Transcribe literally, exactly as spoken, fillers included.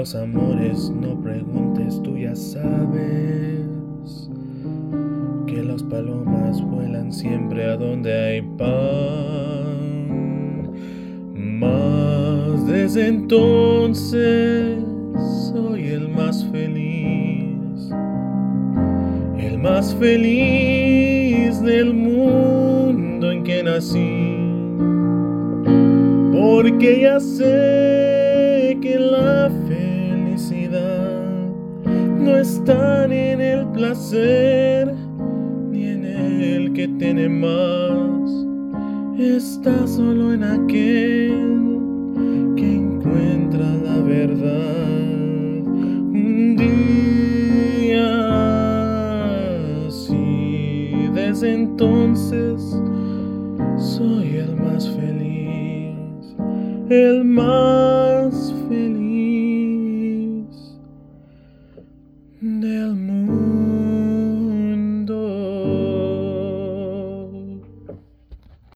los amores no preguntes, tú ya sabes que las palomas vuelan siempre a donde hay pan. Mas desde entonces soy el más feliz, el más feliz del mundo en que nací, porque ya sé que la felicidad no está en el placer ni en el que tiene más, está solo en aquel que encuentra la verdad. Un día así, desde entonces soy el más feliz, el más